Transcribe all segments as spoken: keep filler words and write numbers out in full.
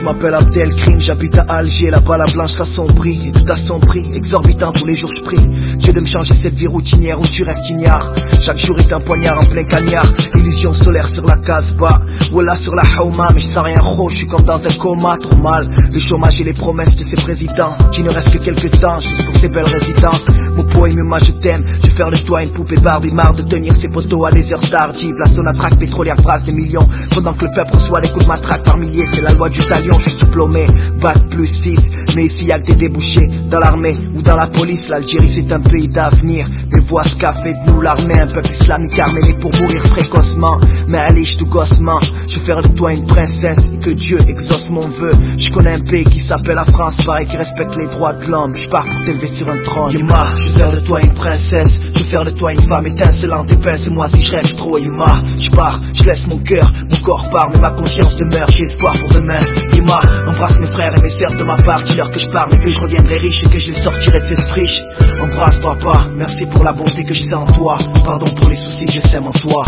Je m'appelle Abdelkrim, j'habite à Alger, là-bas la blanche s'assombrit, et tout à son prix, exorbitant tous les jours je prie. Dieu de me changer cette vie routinière où tu restes ignare. Chaque jour est un poignard en plein cagnard, illusion solaire sur la Casbah, voilà sur la Hauma, mais je sens rien gros, je suis comme dans un coma, trop mal. Le chômage et les promesses de ces présidents, qui ne reste que quelques temps, juste pour ces belles résidences. Mon poème, moi je t'aime, je vais faire de toi une poupée Barbie, marre de tenir ses poteaux à des heures tardives. La Sonatrach pétrolière brasse des millions, pendant que le peuple reçoit des coups de matraque par milliers. C'est la loi du talion, je suis diplômé, bac plus six, mais ici y'a que des débouchés. Dans l'armée ou dans la police, l'Algérie c'est un pays d'avenir. Mais vois ce qu'a fait de nous l'armée, un peuple islamique armé né pour mourir précocement. Mais allez, je tout gossement, je vais faire de toi une princesse, et que Dieu exauce mon vœu. Je connais un pays qui s'appelle la France, pareil qui respecte les droits de l'homme. Je pars pour t'élever sur un trône. Yuma, je vais faire de toi une princesse, je vais faire de toi une femme étincelante et pince. Et moi si je rêve trop, Yuma, je pars, je laisse mon cœur, mon corps part, mais ma conscience demeure. J'ai espoir pour demain. Yuma, embrasse mes frères et mes sœurs de ma part, dis-leur que je pars mais que je reviendrai riche et que je les sortirai de cette friche. Embrasse papa, merci pour la bonté que je sais en toi, pardon pour les soucis que je sème en toi.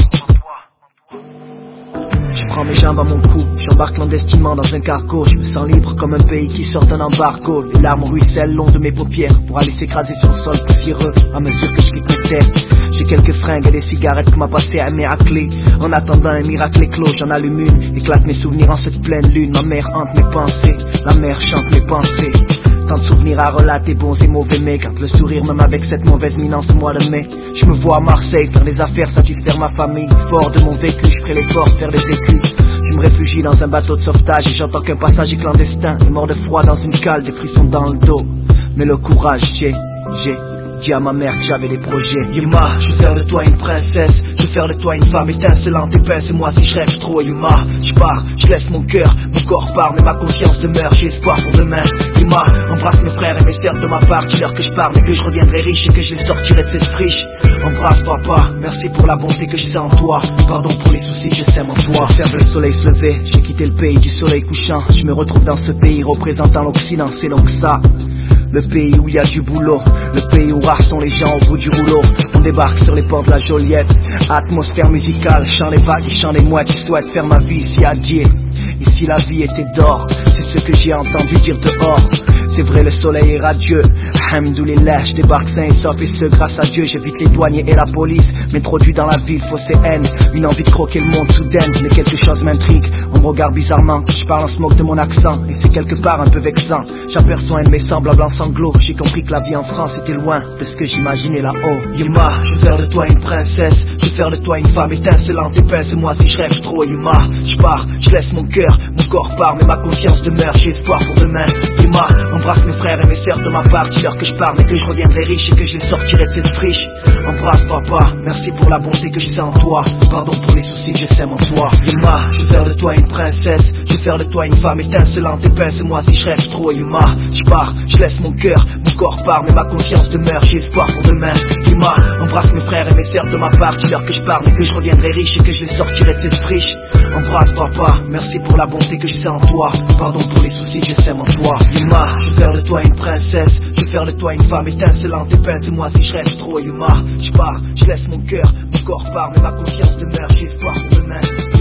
Je prends mes jambes à mon cou, j'embarque clandestinement dans un cargo. Je me sens libre comme un pays qui sort d'un embargo. Les larmes ruissellent le long de mes paupières pour aller s'écraser sur le sol poussiéreux à mesure que je quitte mes têtes. J'ai quelques fringues et des cigarettes que m'a passé un miracle. En attendant un miracle éclos, j'en allume une, éclate mes souvenirs en cette pleine lune. Ma mère hante mes pensées, la mer chante mes pensées. Tant de souvenirs à relater, bons et mauvais, mais garde le sourire même avec cette mauvaise mine en ce mois de mai. Je me vois à Marseille faire des affaires, satisfaire ma famille. Fort de mon vécu, je ferai l'effort de faire des écus. Je me réfugie dans un bateau de sauvetage et j'entends qu'un passager clandestin est mort de froid dans une cale, des frissons dans le dos. Mais le courage, j'ai, j'ai dit à ma mère que j'avais des projets. Yuma, je vais faire de toi une princesse, je vais faire de toi une femme étincelante et pince. Et moi si je rêve trop, Yuma, je pars, je laisse mon cœur, mon corps part, mais ma conscience demeure. J'ai espoir pour demain. Yuma, embrasse mes frères et mes sœurs de ma part, dis-leur que je pars mais que je reviendrai riche et que je les sortirai de cette friche. Embrasse papa, merci pour la bonté que je sais en toi, pardon pour les soucis que je sème en toi. Faire le soleil se lever, j'ai quitté le pays du soleil couchant. Je me retrouve dans ce pays représentant l'Occident, c'est donc ça. Le pays où il y a du boulot, le pays où rares sont les gens au bout du rouleau. On débarque sur les ports de la Joliette, atmosphère musicale, chant les vagues et chant les mouettes. Je souhaite faire ma vie ici à Dieu, ici la vie était d'or, c'est ce que j'ai entendu dire dehors. C'est vrai le soleil est radieux, alhamdoulilah, je débarque sain et sauf et ce grâce à Dieu. J'évite les douaniers et la police, m'introduis dans la ville, fausse et haine. Une envie de croquer le monde soudaine, mais quelque chose m'intrigue. On me regarde bizarrement, je parle en smoke de mon accent, et c'est quelque part un peu vexant. J'aperçois un de mes semblables en sanglots, j'ai compris que la vie en France était loin de ce que j'imaginais là-haut. Yuma, je vais faire de toi une princesse, je vais faire de toi une femme étincelante et pince. Et moi si je rêve trop, Yuma, je pars, je laisse mon cœur, mon corps part, mais ma conscience demeure. J'ai espoir pour demain. Yuma, embrasse mes frères et mes sœurs de ma part, dis-leur que je pars mais que je reviendrai riche et que je les sortirai de cette friche. Embrasse papa, merci pour la bonté que je sais en toi, pardon pour les soucis que je sème en toi. Yuma, je vais faire de toi une princesse, je vais faire de toi une femme étincelante et pince. Et moi si je rêve trop, Yuma, je pars, je laisse mon cœur, mon corps part, mais ma conscience demeure. J'ai espoir pour demain. Yuma, embrasse mes frères et mes sœurs de ma part, dis-leur que je pars mais que je reviendrai riche et que je les sortirai de cette friche. Embrasse papa, merci pour la bonté que je sais en toi, pardon pour les soucis que je sème en toi. Yuma, je vais faire de toi une princesse, je vais faire de toi une femme étincelante et pince. Et moi si je rêve trop, Yuma, je pars, je laisse mon cœur, mon corps part, mais ma conscience demeure. J'ai espoir pour demain.